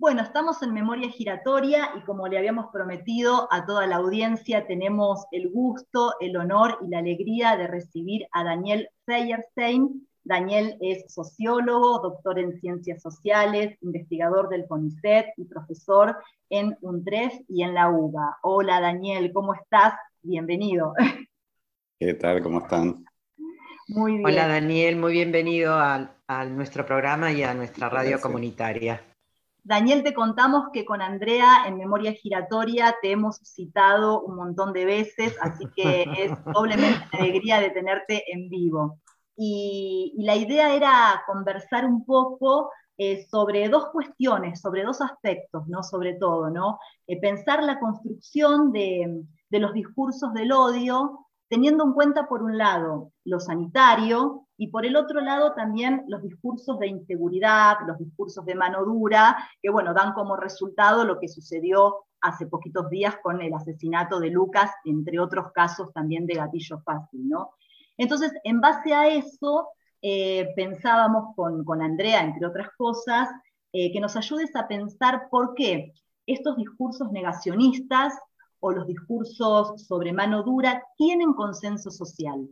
Bueno, estamos en Memoria Giratoria y como le habíamos prometido a toda la audiencia, tenemos el gusto, el honor y la alegría de recibir a Daniel Feierstein. Daniel es sociólogo, doctor en ciencias sociales, investigador del CONICET y profesor en UNTREF y en la UBA. Hola Daniel, ¿cómo estás? Bienvenido. ¿Qué tal? ¿Cómo están? Muy bien. Hola Daniel, muy bienvenido a nuestro programa y a nuestra radio Gracias. comunitaria. Daniel, te contamos que con Andrea en Memoria Giratoria te hemos citado un montón de veces, así que es doblemente una alegría de tenerte en vivo. Y la idea era conversar un poco sobre dos cuestiones, sobre dos aspectos, ¿no? Sobre todo, ¿no? Pensar la construcción de los discursos del odio, teniendo en cuenta, por un lado, lo sanitario, y por el otro lado también los discursos de inseguridad, los discursos de mano dura, que bueno, dan como resultado lo que sucedió hace poquitos días con el asesinato de Lucas, entre otros casos también de gatillo fácil, ¿no? Entonces, en base a eso, pensábamos con Andrea, entre otras cosas, que nos ayudes a pensar por qué estos discursos negacionistas o los discursos sobre mano dura tienen consenso social.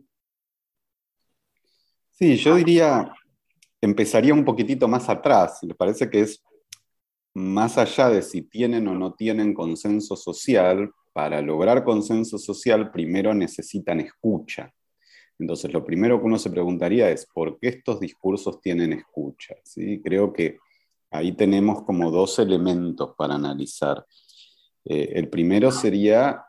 Sí, yo diría, empezaría un poquitito más atrás. Me parece que es más allá de si tienen o no tienen consenso social. Para lograr consenso social, primero necesitan escucha. Entonces, lo primero que uno se preguntaría es, ¿por qué estos discursos tienen escucha? ¿Sí? Creo que ahí tenemos como dos elementos para analizar. El primero sería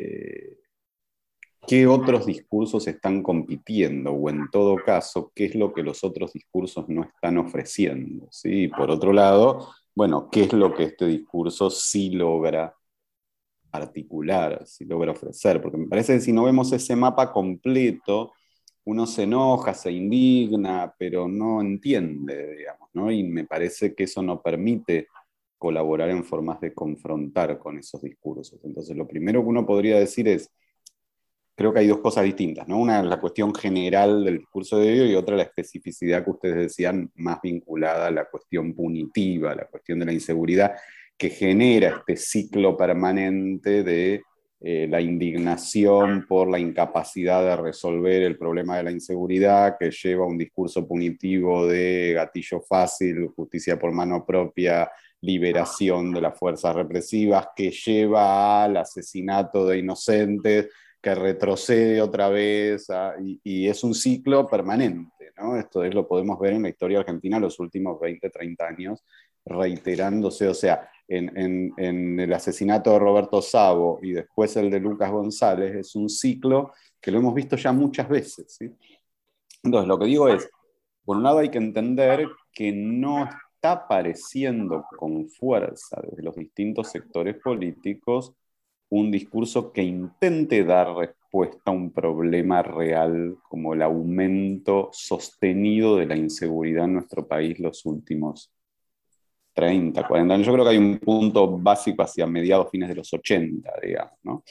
qué otros discursos están compitiendo, o en todo caso, qué es lo que los otros discursos no están ofreciendo, ¿sí? Y por otro lado, bueno, qué es lo que este discurso sí logra articular, sí logra ofrecer, porque me parece que si no vemos ese mapa completo, uno se enoja, se indigna, pero no entiende, digamos, ¿no? Y me parece que eso no permite colaborar en formas de confrontar con esos discursos. Entonces, lo primero que uno podría decir es, creo que hay dos cosas distintas, ¿no? Una es la cuestión general del discurso de odio y otra la especificidad que ustedes decían, más vinculada a la cuestión punitiva, a la cuestión de la inseguridad, que genera este ciclo permanente de la indignación por la incapacidad de resolver el problema de la inseguridad, que lleva a un discurso punitivo de gatillo fácil, justicia por mano propia, liberación de las fuerzas represivas, que lleva al asesinato de inocentes, que retrocede otra vez, y es un ciclo permanente, ¿no? Esto lo podemos ver en la historia argentina los últimos 20, 30 años, reiterándose, o sea, en el asesinato de Roberto Savo y después el de Lucas González, es un ciclo que lo hemos visto ya muchas veces, ¿sí? Entonces, lo que digo es, por un lado hay que entender que no está apareciendo con fuerza desde los distintos sectores políticos un discurso que intente dar respuesta a un problema real como el aumento sostenido de la inseguridad en nuestro país los últimos 30, 40 años. Yo creo que hay un punto básico hacia mediados, fines de los 80, digamos, ¿no?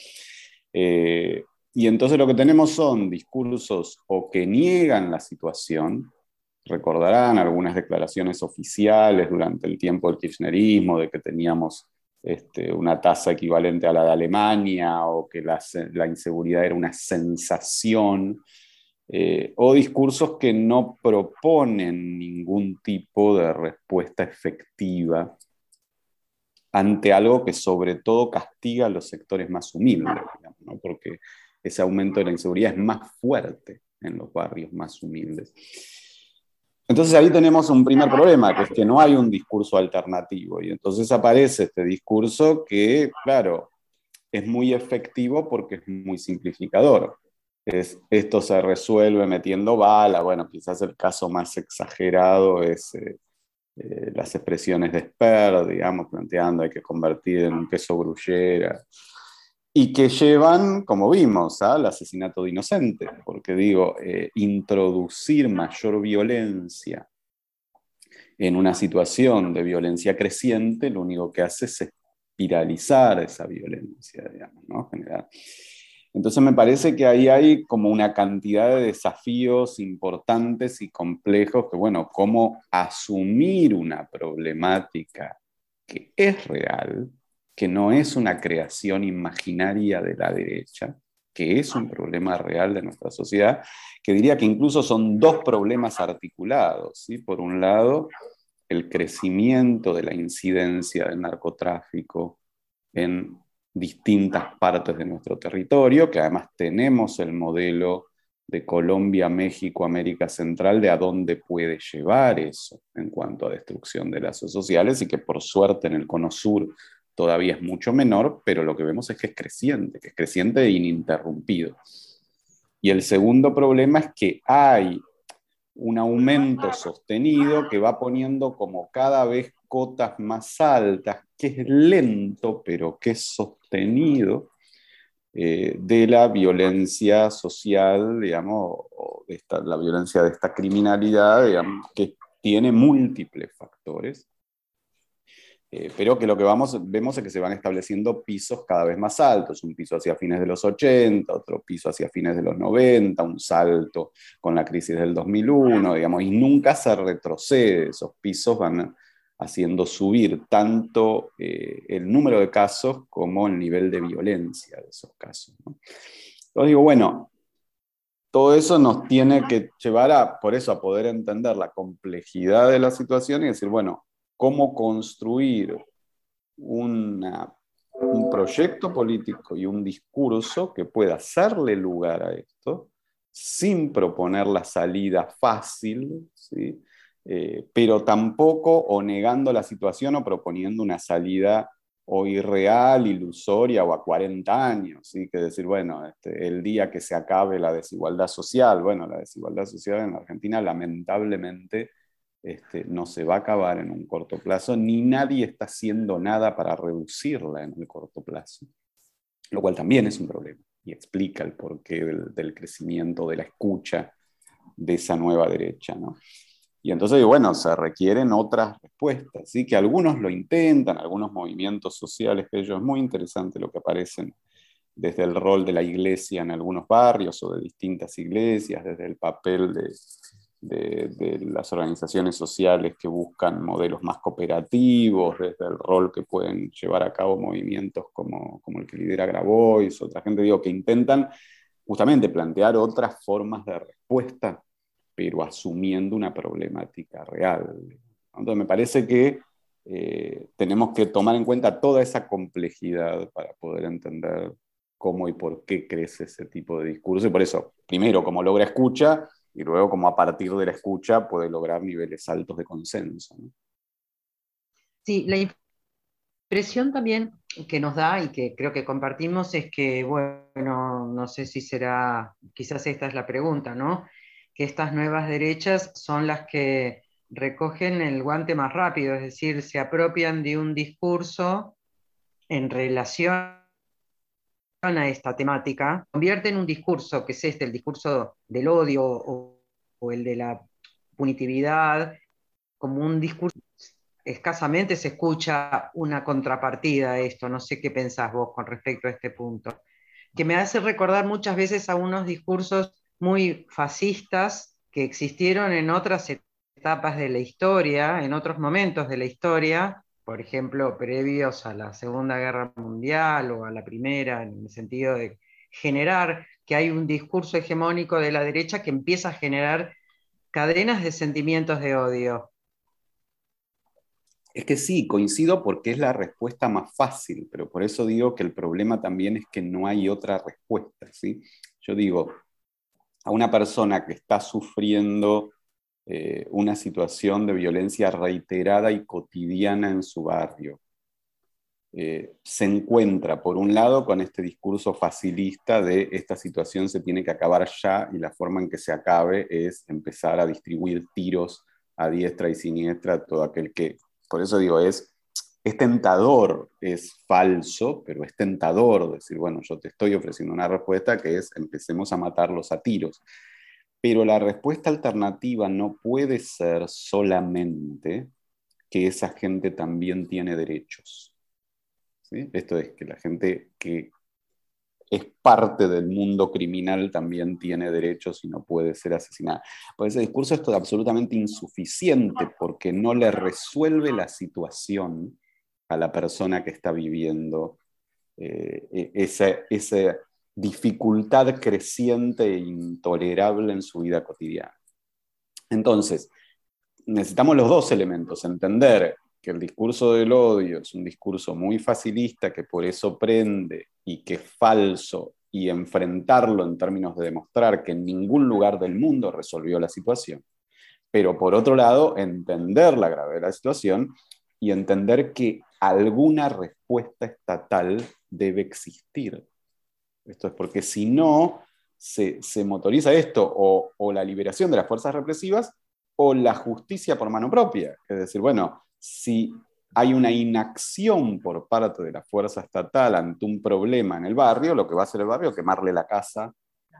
Y entonces lo que tenemos son discursos o que niegan la situación. Recordarán algunas declaraciones oficiales durante el tiempo del kirchnerismo de que teníamos una tasa equivalente a la de Alemania, o que la inseguridad era una sensación, o discursos que no proponen ningún tipo de respuesta efectiva ante algo que sobre todo castiga a los sectores más humildes, digamos, ¿no? Porque ese aumento de la inseguridad es más fuerte en los barrios más humildes. Entonces ahí tenemos un primer problema, que es que no hay un discurso alternativo, y entonces aparece este discurso que, claro, es muy efectivo porque es muy simplificador. Esto se resuelve metiendo bala. Bueno, quizás el caso más exagerado es las expresiones de Sper, digamos, planteando hay que convertir en un queso gruyere, y que llevan, como vimos, al asesinato de inocentes, porque digo, introducir mayor violencia en una situación de violencia creciente, lo único que hace es espiralizar esa violencia, digamos, ¿no? General. Entonces me parece que ahí hay como una cantidad de desafíos importantes y complejos que, bueno, cómo asumir una problemática que es real, que no es una creación imaginaria de la derecha, que es un problema real de nuestra sociedad, que diría que incluso son dos problemas articulados, ¿sí? Por un lado, el crecimiento de la incidencia del narcotráfico en distintas partes de nuestro territorio, que además tenemos el modelo de Colombia, México, América Central, de a dónde puede llevar eso en cuanto a destrucción de lazos sociales, y que por suerte en el Cono Sur todavía es mucho menor, pero lo que vemos es que es creciente e ininterrumpido. Y el segundo problema es que hay un aumento sostenido que va poniendo como cada vez cotas más altas, que es lento, pero que es sostenido, de la violencia social, digamos, o de la violencia de esta criminalidad, digamos, que tiene múltiples factores, pero que lo que vemos es que se van estableciendo pisos cada vez más altos, un piso hacia fines de los 80, otro piso hacia fines de los 90, un salto con la crisis del 2001, digamos, y nunca se retrocede, esos pisos van haciendo subir tanto el número de casos como el nivel de violencia de esos casos, ¿no? Entonces digo, bueno, todo eso nos tiene que llevar por eso, a poder entender la complejidad de la situación y decir, bueno, cómo construir un proyecto político y un discurso que pueda hacerle lugar a esto, sin proponer la salida fácil, ¿sí? Pero tampoco o negando la situación o proponiendo una salida o irreal, ilusoria o a 40 años, ¿sí? Que decir, bueno, el día que se acabe la desigualdad social, bueno, la desigualdad social en Argentina lamentablemente no se va a acabar en un corto plazo, ni nadie está haciendo nada para reducirla en el corto plazo, lo cual también es un problema y explica el porqué del crecimiento de la escucha de esa nueva derecha, ¿no? Y entonces, bueno, se requieren otras respuestas, ¿sí? Que algunos lo intentan, algunos movimientos sociales, que ellos es muy interesante lo que aparecen desde el rol de la iglesia en algunos barrios o de distintas iglesias, desde el papel de las organizaciones sociales que buscan modelos más cooperativos, desde el rol que pueden llevar a cabo movimientos como el que lidera Grabois, otra gente, digo, que intentan justamente plantear otras formas de respuesta, pero asumiendo una problemática real. Entonces me parece que tenemos que tomar en cuenta toda esa complejidad para poder entender cómo y por qué crece ese tipo de discurso. Y por eso, primero, cómo logra escucha, y luego cómo a partir de la escucha puede lograr niveles altos de consenso, ¿no? Sí, la impresión también que nos da y que creo que compartimos es que, bueno, no sé si será, quizás esta es la pregunta, ¿no? Que estas nuevas derechas son las que recogen el guante más rápido, es decir, se apropian de un discurso en relación a esta temática, convierten un discurso, que es el discurso del odio o el de la punitividad, como un discurso. Escasamente se escucha una contrapartida a esto, no sé qué pensás vos con respecto a este punto, que me hace recordar muchas veces a unos discursos muy fascistas que existieron en otras etapas de la historia, en otros momentos de la historia, por ejemplo, previos a la Segunda Guerra Mundial o a la Primera, en el sentido de generar que hay un discurso hegemónico de la derecha que empieza a generar cadenas de sentimientos de odio. Es que sí, coincido porque es la respuesta más fácil, pero por eso digo que el problema también es que no hay otra respuesta, ¿sí? Yo digo, a una persona que está sufriendo una situación de violencia reiterada y cotidiana en su barrio, se encuentra, por un lado, con este discurso facilista de esta situación se tiene que acabar ya y la forma en que se acabe es empezar a distribuir tiros a diestra y siniestra a todo aquel que... Por eso digo, es tentador, es falso, pero es tentador decir, bueno, yo te estoy ofreciendo una respuesta que es empecemos a matarlos a tiros. Pero la respuesta alternativa no puede ser solamente que esa gente también tiene derechos, ¿sí? Esto es que la gente que es parte del mundo criminal también tiene derechos y no puede ser asesinada. Por ese discurso es absolutamente insuficiente porque no le resuelve la situación a la persona que está viviendo esa dificultad creciente e intolerable en su vida cotidiana. Entonces, necesitamos los dos elementos, entender que el discurso del odio es un discurso muy facilista, que por eso prende y que es falso, y enfrentarlo en términos de demostrar que en ningún lugar del mundo resolvió la situación. Pero por otro lado, entender la gravedad de la situación y entender que alguna respuesta estatal debe existir. Esto es porque si no, se motoriza esto, o la liberación de las fuerzas represivas, o la justicia por mano propia. Es decir, bueno, si hay una inacción por parte de la fuerza estatal ante un problema en el barrio, lo que va a hacer el barrio es quemarle la casa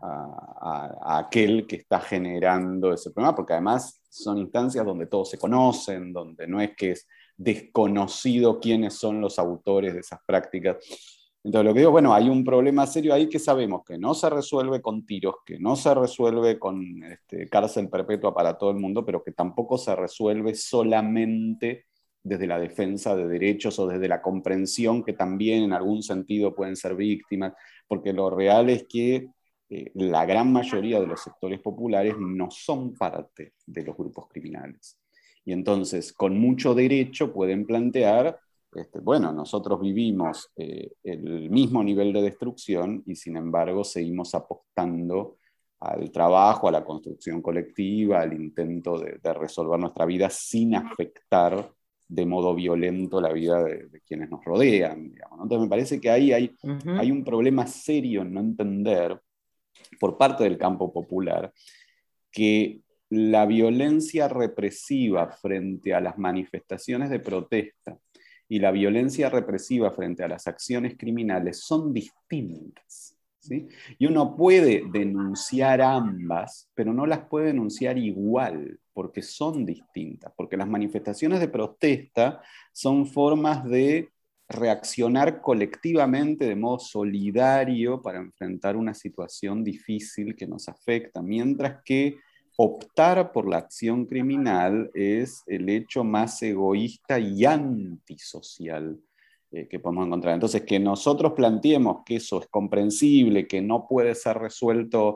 a aquel que está generando ese problema, porque además son instancias donde todos se conocen, donde no es que es desconocido quiénes son los autores de esas prácticas. Entonces lo que digo, bueno, hay un problema serio ahí que sabemos que no se resuelve con tiros, que no se resuelve con cárcel perpetua para todo el mundo, pero que tampoco se resuelve solamente desde la defensa de derechos o desde la comprensión que también en algún sentido pueden ser víctimas, porque lo real es que la gran mayoría de los sectores populares no son parte de los grupos criminales. Y entonces, con mucho derecho pueden plantear, bueno, nosotros vivimos el mismo nivel de destrucción y sin embargo seguimos apostando al trabajo, a la construcción colectiva, al intento de resolver nuestra vida sin afectar de modo violento la vida de quienes nos rodean, digamos, ¿no? Entonces me parece que ahí hay un problema serio en no entender por parte del campo popular que la violencia represiva frente a las manifestaciones de protesta y la violencia represiva frente a las acciones criminales son distintas, ¿sí? Y uno puede denunciar ambas, pero no las puede denunciar igual, porque son distintas, porque las manifestaciones de protesta son formas de reaccionar colectivamente de modo solidario para enfrentar una situación difícil que nos afecta, mientras que optar por la acción criminal es el hecho más egoísta y antisocial que podemos encontrar. Entonces, que nosotros planteemos que eso es comprensible, que no puede ser resuelto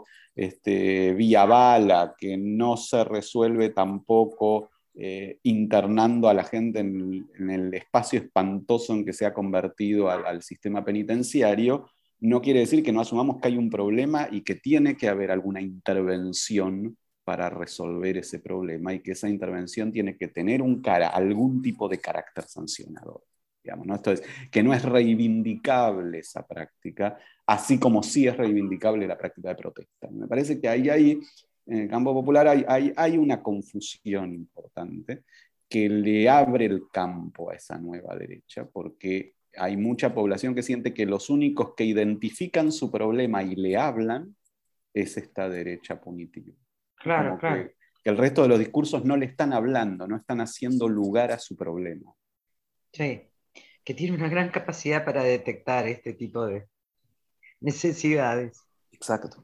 vía bala, que no se resuelve tampoco internando a la gente en el espacio espantoso en que se ha convertido al sistema penitenciario, no quiere decir que no asumamos que hay un problema y que tiene que haber alguna intervención para resolver ese problema y que esa intervención tiene que tener algún tipo de carácter sancionador. Digamos, ¿no? Esto es, que no es reivindicable esa práctica, así como sí es reivindicable la práctica de protesta. Me parece que ahí en el campo popular hay una confusión importante que le abre el campo a esa nueva derecha, porque hay mucha población que siente que los únicos que identifican su problema y le hablan es esta derecha punitiva. Claro, Como claro. que el resto de los discursos no le están hablando, no están haciendo lugar a su problema. Sí, que tiene una gran capacidad para detectar este tipo de necesidades. Exacto.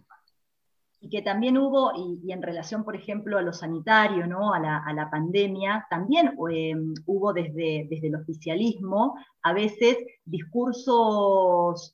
Y que también hubo, y en relación, por ejemplo, a lo sanitario, ¿no? a la pandemia, también hubo desde el oficialismo a veces discursos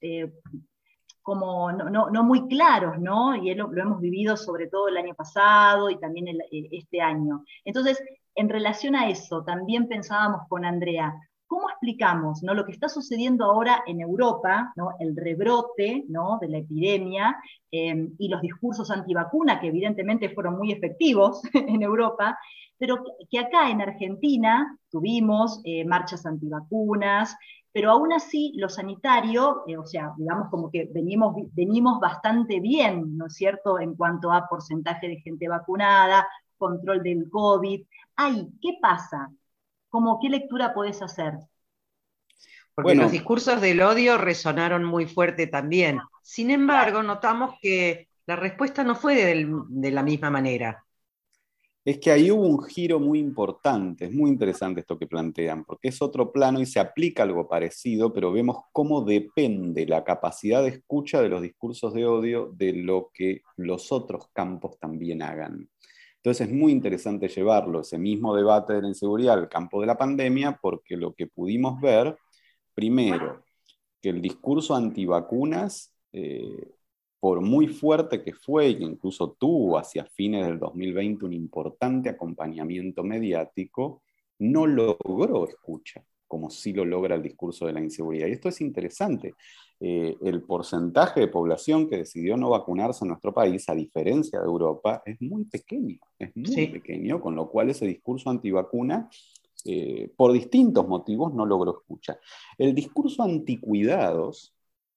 como no muy claros, ¿no? Y lo hemos vivido sobre todo el año pasado y también este año. Entonces, en relación a eso, también pensábamos con Andrea, ¿cómo explicamos, ¿no? Lo que está sucediendo ahora en Europa, ¿no? El rebrote, ¿no? De la epidemia y los discursos antivacuna, que evidentemente fueron muy efectivos en Europa, pero que acá en Argentina tuvimos marchas antivacunas, pero aún así lo sanitario, o sea, digamos como que venimos bastante bien, ¿no es cierto?, en cuanto a porcentaje de gente vacunada, control del COVID. Ay, ¿qué pasa? ¿Qué lectura podés hacer? Porque los Bueno, discursos del odio resonaron muy fuerte también. Sin embargo, notamos que la respuesta no fue de la misma manera. es que ahí hubo un giro muy importante, es muy interesante esto que plantean, porque es otro plano y se aplica algo parecido, pero vemos cómo depende la capacidad de escucha de los discursos de odio de lo que los otros campos también hagan. Entonces es muy interesante llevarlo, ese mismo debate de la inseguridad, al campo de la pandemia, porque lo que pudimos ver, primero, que el discurso antivacunas, por muy fuerte que fue, y que incluso tuvo hacia fines del 2020 un importante acompañamiento mediático, no logró escucha, como sí lo logra el discurso de la inseguridad. Y esto es interesante. El porcentaje de población que decidió no vacunarse en nuestro país, a diferencia de Europa, es muy pequeño, con lo cual ese discurso antivacuna, por distintos motivos, no logró escucha. El discurso anticuidados,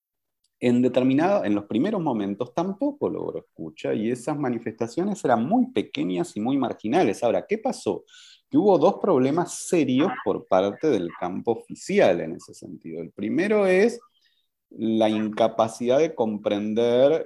en los primeros momentos tampoco logró escucha, y esas manifestaciones eran muy pequeñas y muy marginales. Ahora, ¿qué pasó? Que hubo dos problemas serios por parte del campo oficial en ese sentido. El primero es la incapacidad de comprender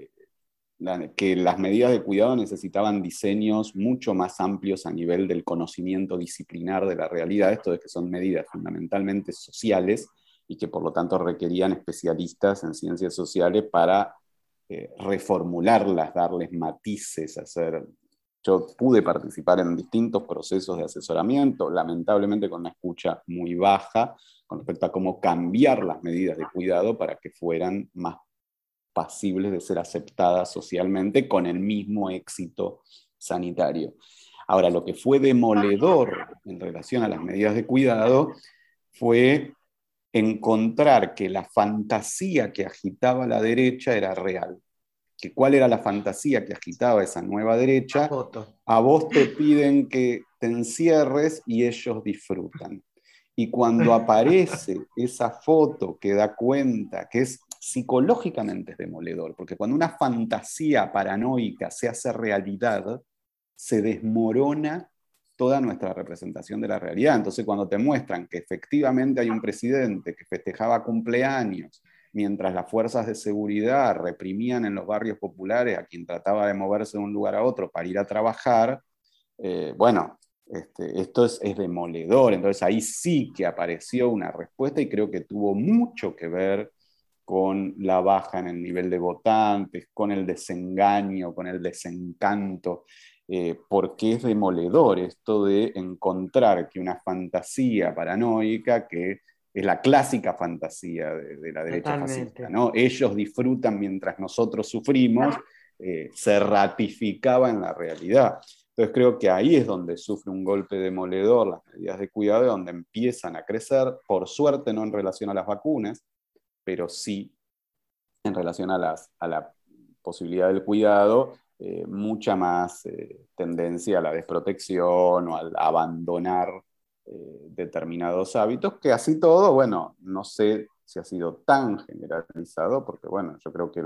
que las medidas de cuidado necesitaban diseños mucho más amplios a nivel del conocimiento disciplinar de la realidad, esto de que son medidas fundamentalmente sociales y que por lo tanto requerían especialistas en ciencias sociales para reformularlas, darles matices, hacer... Yo pude participar en distintos procesos de asesoramiento, lamentablemente con una escucha muy baja, con respecto a cómo cambiar las medidas de cuidado para que fueran más pasibles de ser aceptadas socialmente con el mismo éxito sanitario. Ahora, lo que fue demoledor en relación a las medidas de cuidado fue encontrar que la fantasía que agitaba la derecha era real. Que ¿cuál era la fantasía que agitaba esa nueva derecha? A vos te piden que te encierres y ellos disfrutan. Y cuando aparece esa foto que da cuenta, que es psicológicamente es demoledor, porque cuando una fantasía paranoica se hace realidad, se desmorona toda nuestra representación de la realidad. Entonces, cuando te muestran que efectivamente hay un presidente que festejaba cumpleaños, mientras las fuerzas de seguridad reprimían en los barrios populares a quien trataba de moverse de un lugar a otro para ir a trabajar, bueno, esto es demoledor. Entonces ahí sí que apareció una respuesta y creo que tuvo mucho que ver con la baja en el nivel de votantes, con el desengaño, con el desencanto, porque es demoledor esto de encontrar que una fantasía paranoica, que es la clásica fantasía de la derecha fascista, ¿no? Ellos disfrutan mientras nosotros sufrimos, se ratificaba en la realidad. Entonces creo que ahí es donde sufre un golpe demoledor las medidas de cuidado, donde empiezan a crecer, por suerte no en relación a las vacunas, pero sí en relación a la posibilidad del cuidado, mucha más tendencia a la desprotección o al abandonar determinados hábitos, que así todo, bueno, no sé si ha sido tan generalizado, porque bueno, yo creo que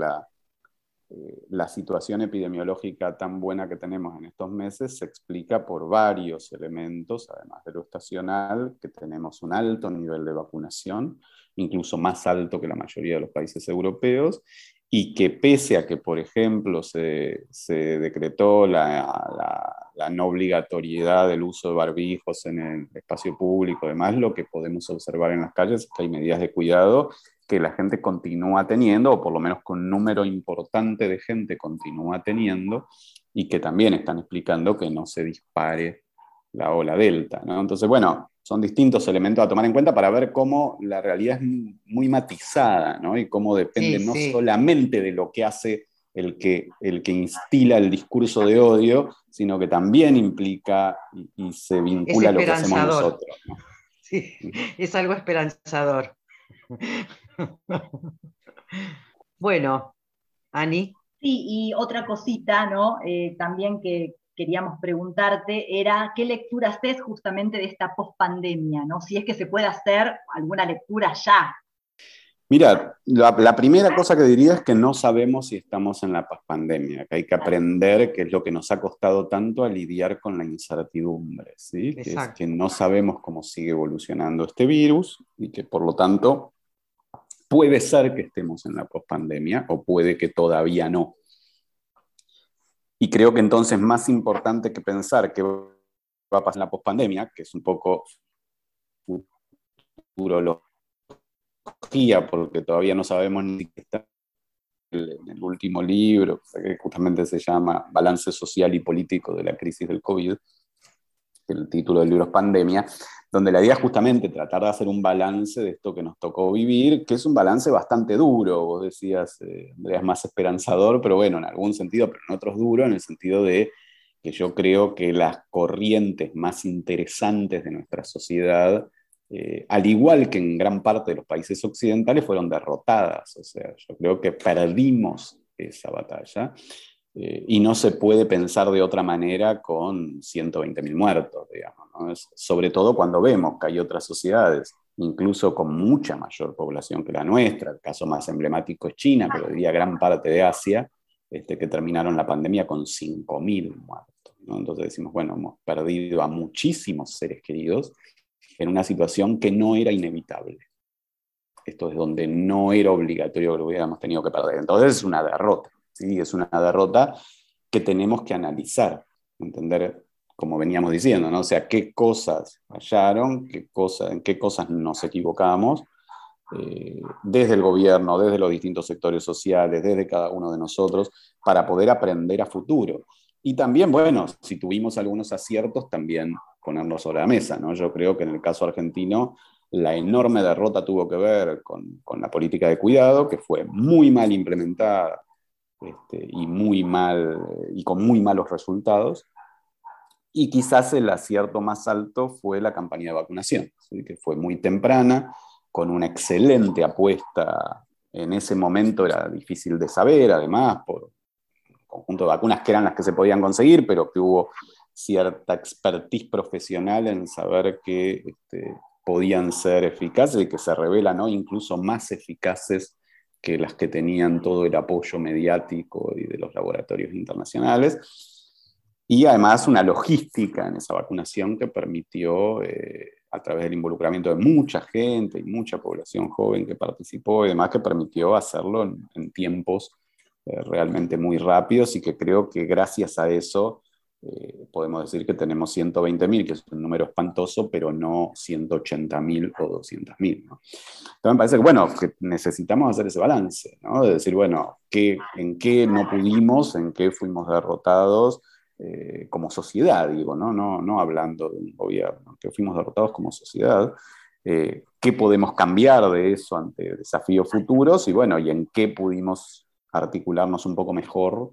la situación epidemiológica tan buena que tenemos en estos meses se explica por varios elementos, además de lo estacional, que tenemos un alto nivel de vacunación, incluso más alto que la mayoría de los países europeos, y que pese a que, por ejemplo, se decretó la no obligatoriedad del uso de barbijos en el espacio público, además, lo que podemos observar en las calles es que hay medidas de cuidado que la gente continúa teniendo, o por lo menos con un número importante de gente continúa teniendo, y que también están explicando que no se dispare la ola delta, ¿no? Entonces, bueno, son distintos elementos a tomar en cuenta para ver cómo la realidad es muy matizada, ¿no? Y cómo depende no solamente de lo que hace el que instila el discurso de odio, sino que también implica y se vincula a lo que hacemos nosotros, ¿no? Sí, es algo esperanzador. Bueno, Ani. Sí, y otra cosita, ¿no? También que queríamos preguntarte era qué lectura haces justamente de esta pospandemia, ¿no? Si es que se puede hacer alguna lectura ya. Mira, la primera cosa que diría es que no sabemos si estamos en la pospandemia, que hay que aprender qué es lo que nos ha costado tanto a lidiar con la incertidumbre, ¿sí? Que es que no sabemos cómo sigue evolucionando este virus y que por lo tanto puede ser que estemos en la pospandemia o puede que todavía no. Y creo que entonces más importante que pensar qué va a pasar en la pospandemia, que es un poco futurología, porque todavía no sabemos ni qué está en el último libro, que justamente se llama Balance Social y Político de la Crisis del COVID, el título del libro es Pandemia, donde la idea es justamente tratar de hacer un balance de esto que nos tocó vivir, que es un balance bastante duro. Vos decías, Andrea, es más esperanzador, pero bueno, en algún sentido, pero en otros duro, en el sentido de que yo creo que las corrientes más interesantes de nuestra sociedad, al igual que en gran parte de los países occidentales, fueron derrotadas. O sea, yo creo que perdimos esa batalla. Y no se puede pensar de otra manera con 120.000 muertos, digamos, ¿no? Sobre todo cuando vemos que hay otras sociedades, incluso con mucha mayor población que la nuestra. El caso más emblemático es China, pero diría gran parte de Asia, que terminaron la pandemia con 5.000 muertos, ¿no? Entonces decimos, bueno, hemos perdido a muchísimos seres queridos en una situación que no era inevitable. Esto es donde no era obligatorio que lo hubiéramos tenido que perder. Entonces es una derrota. ¿Sí? Es una derrota que tenemos que analizar, entender, como veníamos diciendo, ¿no? O sea, qué cosas fallaron, en qué cosas nos equivocamos, desde el gobierno, desde los distintos sectores sociales, desde cada uno de nosotros, para poder aprender a futuro. Y también, bueno, si tuvimos algunos aciertos, también ponerlos sobre la mesa, ¿no? Yo creo que en el caso argentino, la enorme derrota tuvo que ver con la política de cuidado, que fue muy mal implementada, y muy mal, y con muy malos resultados. Y quizás el acierto más alto fue la campaña de vacunación, ¿sí? Que fue muy temprana, con una excelente apuesta. En ese momento era difícil de saber, además, por un conjunto de vacunas que eran las que se podían conseguir, pero que hubo cierta expertise profesional en saber que podían ser eficaces y que se revelan, ¿no?, incluso más eficaces que las que tenían todo el apoyo mediático y de los laboratorios internacionales. Y además una logística en esa vacunación que permitió, a través del involucramiento de mucha gente y mucha población joven que participó y demás, que permitió hacerlo en tiempos realmente muy rápidos, y que creo que gracias a eso podemos decir que tenemos 120.000, que es un número espantoso, pero no 180.000 o 200.000, ¿no? Entonces me parece que, bueno, que necesitamos hacer ese balance, ¿no? De decir, bueno, en qué no pudimos, en qué fuimos derrotados, como sociedad, digo, ¿no? No hablando de un gobierno, que fuimos derrotados como sociedad, qué podemos cambiar de eso ante desafíos futuros, y bueno, y en qué pudimos articularnos un poco mejor,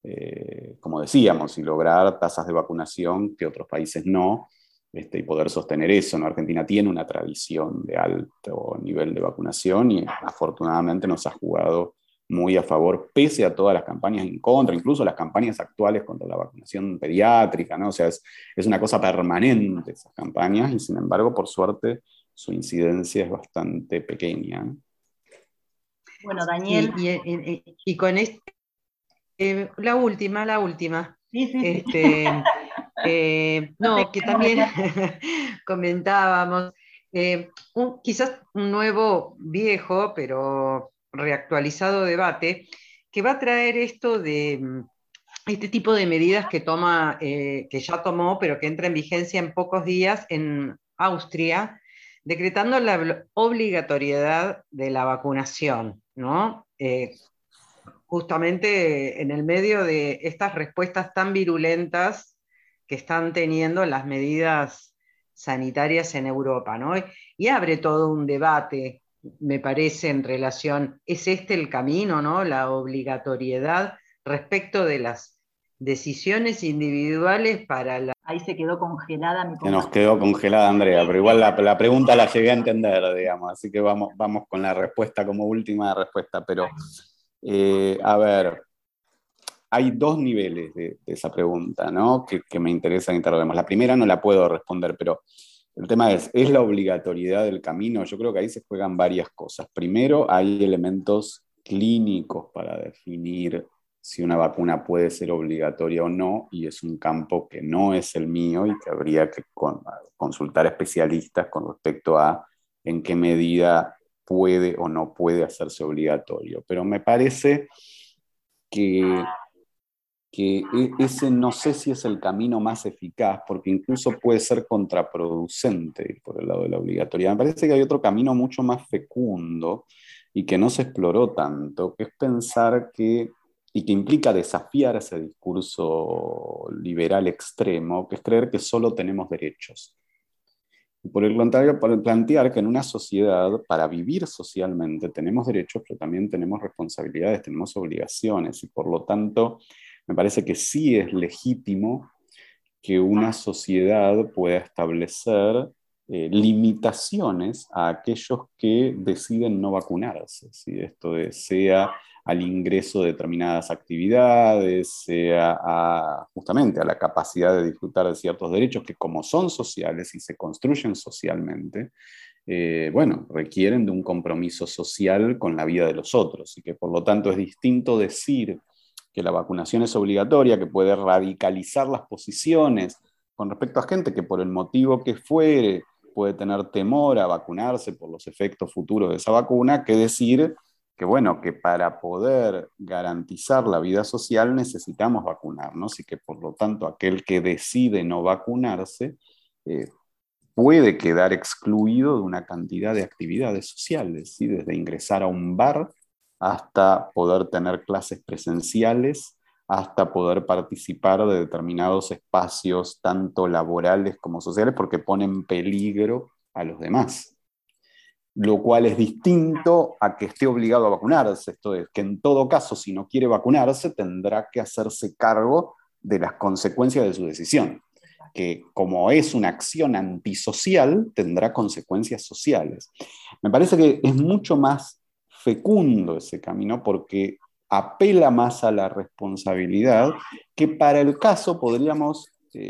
como decíamos, y lograr tasas de vacunación que otros países no, y poder sostener eso, ¿no? Argentina tiene una tradición de alto nivel de vacunación y afortunadamente nos ha jugado muy a favor, pese a todas las campañas en contra, incluso las campañas actuales contra la vacunación pediátrica, ¿no? O sea, es una cosa permanente esas campañas, y sin embargo, por suerte, su incidencia es bastante pequeña, ¿no? Bueno, Daniel. Y con la última. Sí, sí, sí. No, que también comentábamos, quizás un nuevo, viejo, pero reactualizado debate, que va a traer esto de este tipo de medidas que toma, que ya tomó, pero que entra en vigencia en pocos días en Austria, decretando la obligatoriedad de la vacunación, ¿no? Justamente en el medio de estas respuestas tan virulentas que están teniendo las medidas sanitarias en Europa, ¿no? Y abre todo un debate, me parece, en relación, ¿es este el camino, ¿no? La obligatoriedad respecto de las decisiones individuales para la... Ahí se quedó congelada mi compañera. Se nos quedó congelada, Andrea, pero igual la pregunta la llegué a entender, digamos, así que vamos con la respuesta como última respuesta, pero a ver, hay dos niveles de esa pregunta, ¿no?, que me interesa que interroguemos. La primera no la puedo responder, pero el tema ¿es la obligatoriedad del camino? Yo creo que ahí se juegan varias cosas. Primero, hay elementos clínicos para definir si una vacuna puede ser obligatoria o no, y es un campo que no es el mío y que habría que consultar especialistas con respecto a en qué medida puede o no puede hacerse obligatorio. Pero me parece que ese no sé si es el camino más eficaz, porque incluso puede ser contraproducente por el lado de la obligatoriedad. Me parece que hay otro camino mucho más fecundo, y que no se exploró tanto, que es pensar que, y que implica desafiar ese discurso liberal extremo, que es creer que solo tenemos derechos. Y por el plantear que en una sociedad, para vivir socialmente, tenemos derechos, pero también tenemos responsabilidades, tenemos obligaciones, y por lo tanto, me parece que sí es legítimo que una sociedad pueda establecer limitaciones a aquellos que deciden no vacunarse. ¿Sí? Esto sea al ingreso de determinadas actividades, sea justamente a la capacidad de disfrutar de ciertos derechos que, como son sociales y se construyen socialmente, requieren de un compromiso social con la vida de los otros, y que por lo tanto es distinto decir que la vacunación es obligatoria, que puede radicalizar las posiciones con respecto a gente que por el motivo que fuere puede tener temor a vacunarse por los efectos futuros de esa vacuna, que decir que para poder garantizar la vida social necesitamos vacunarnos, y que por lo tanto aquel que decide no vacunarse puede quedar excluido de una cantidad de actividades sociales, ¿sí? Desde ingresar a un bar hasta poder tener clases presenciales, hasta poder participar de determinados espacios, tanto laborales como sociales, porque ponen en peligro a los demás. Lo cual es distinto a que esté obligado a vacunarse. Esto es, que en todo caso, si no quiere vacunarse, tendrá que hacerse cargo de las consecuencias de su decisión, que como es una acción antisocial, tendrá consecuencias sociales. Me parece que es mucho más fecundo ese camino, porque apela más a la responsabilidad, que para el caso podríamos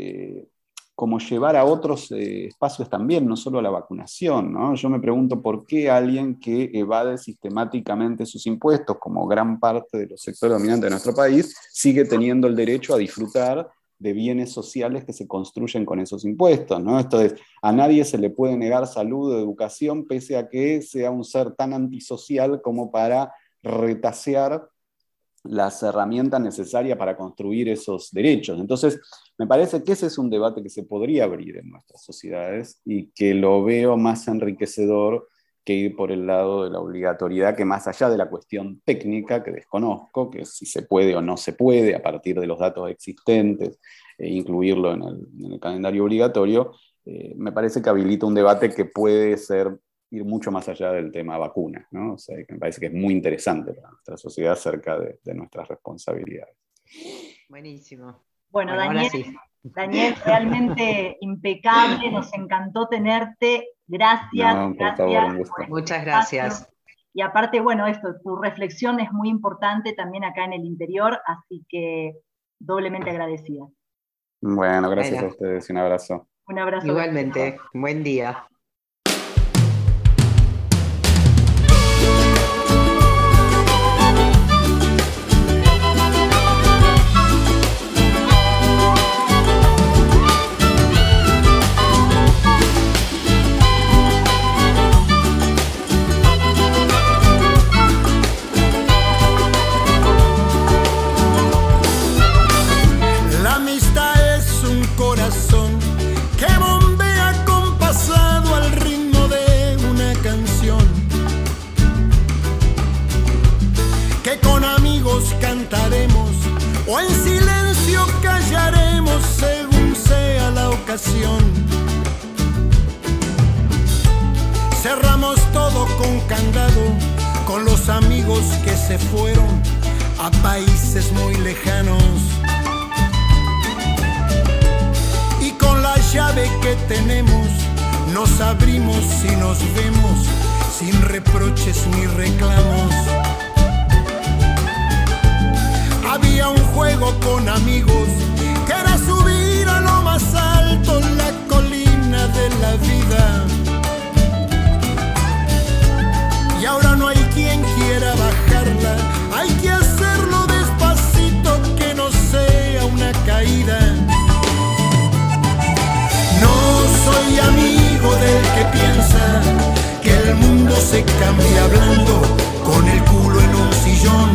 como llevar a otros espacios también, no solo a la vacunación, ¿no? Yo me pregunto por qué alguien que evade sistemáticamente sus impuestos, como gran parte de los sectores dominantes de nuestro país, sigue teniendo el derecho a disfrutar de bienes sociales que se construyen con esos impuestos, ¿no? Esto es, a nadie se le puede negar salud o educación, pese a que sea un ser tan antisocial como para retasear las herramientas necesarias para construir esos derechos. Entonces, me parece que ese es un debate que se podría abrir en nuestras sociedades, y que lo veo más enriquecedor que ir por el lado de la obligatoriedad, que más allá de la cuestión técnica, que desconozco, que si se puede o no se puede, a partir de los datos existentes, incluirlo en el calendario obligatorio, me parece que habilita un debate que puede ir mucho más allá del tema vacuna, ¿no? O sea, que me parece que es muy interesante para nuestra sociedad acerca de nuestras responsabilidades. Buenísimo. Bueno, Daniel, realmente impecable, nos encantó tenerte. Gracias. No, por favor, un gusto. Muchas gracias. Y aparte, tu reflexión es muy importante también acá en el interior, así que doblemente agradecida. Bueno, gracias a ustedes, un abrazo. Un abrazo. Igualmente, buen día. Que bombea compasado al ritmo de una canción, que con amigos cantaremos o en silencio callaremos según sea la ocasión. Cerramos todo con candado, con los amigos que se fueron a países muy lejanos. Llave que tenemos, nos abrimos y nos vemos sin reproches ni reclamos. Había un juego con amigos que era subir a lo más alto la colina de la vida, y ahora no hay quien quiera bajarla, hay que hacerlo despacito, que no sea una caída. Soy amigo del que piensa que el mundo se cambia hablando con el culo en un sillón.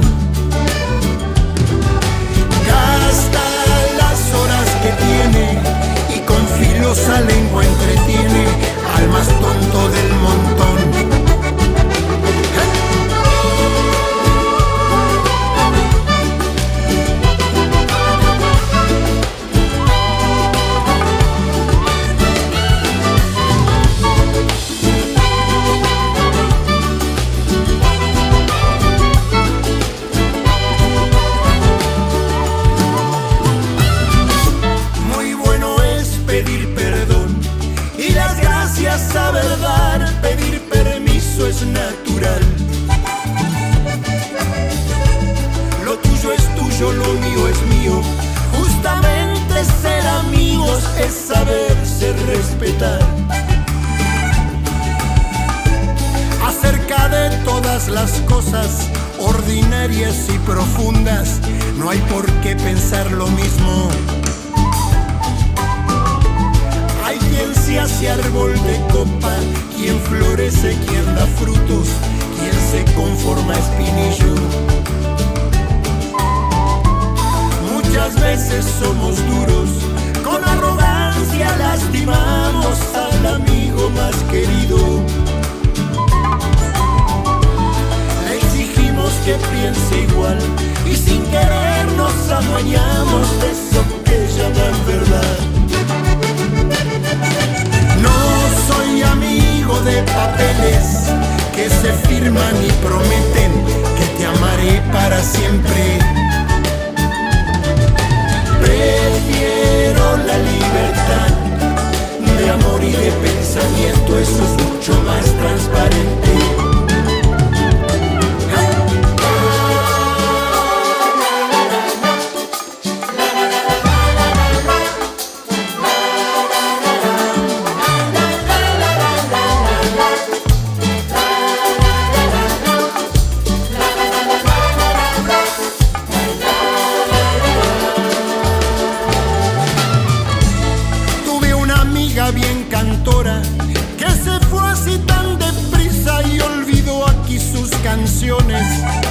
Gasta las horas que tiene y con filosa lengua entretiene al más tonto del montón. es natural. Lo tuyo es tuyo, lo mío es mío. Justamente ser amigos es saberse respetar. Acerca de todas las cosas ordinarias y profundas, no hay por qué pensar lo mismo. Hay quien se hace árbol de copa, quien florece, quien da frutos, quien se conforma espinillo. Muchas veces somos duros, con arrogancia lastimamos al amigo más querido. Le exigimos que piense igual y sin querer nos adueñamos de eso que llaman verdad. No soy amigo de papeles que se firman y prometen que te amaré para siempre. Prefiero la libertad de amor y de pensamiento, eso es mucho más transparente. Bien cantora que se fue así tan deprisa y olvidó aquí sus canciones,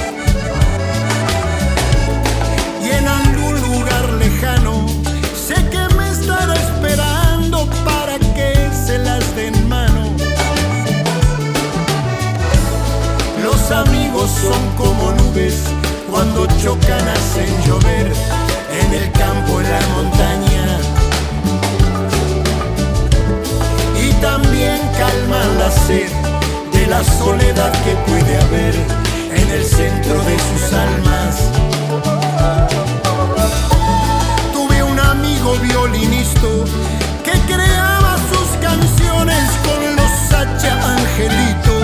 y en algún lugar lejano sé que me estará esperando para que se las dé en mano. Los amigos son como nubes, cuando chocan hacen llover, en el campo, en la montaña. También calman la sed de la soledad que puede haber en el centro de sus almas. Tuve un amigo violinista que creaba sus canciones con los Sacha Angelitos.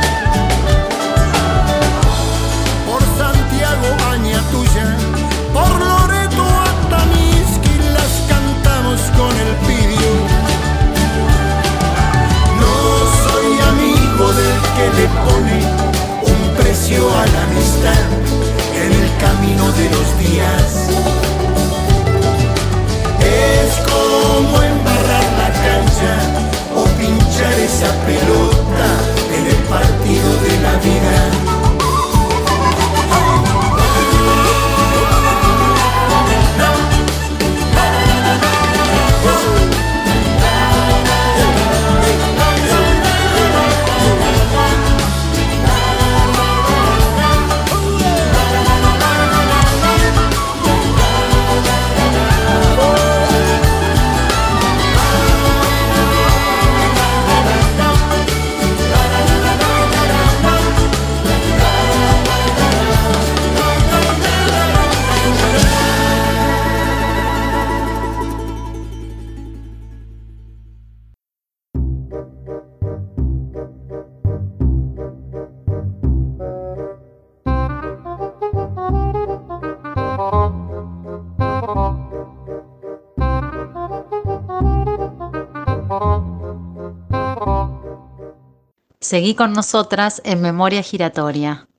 Por Santiago Añatuya, por Loreto Atamisqui las cantamos con el pidio. Del que le pone un precio a la amistad en el camino de los días. Es como embarrar la cancha o pinchar esa pelota en el partido de la vida. Seguí con nosotras en Memoria Giratoria.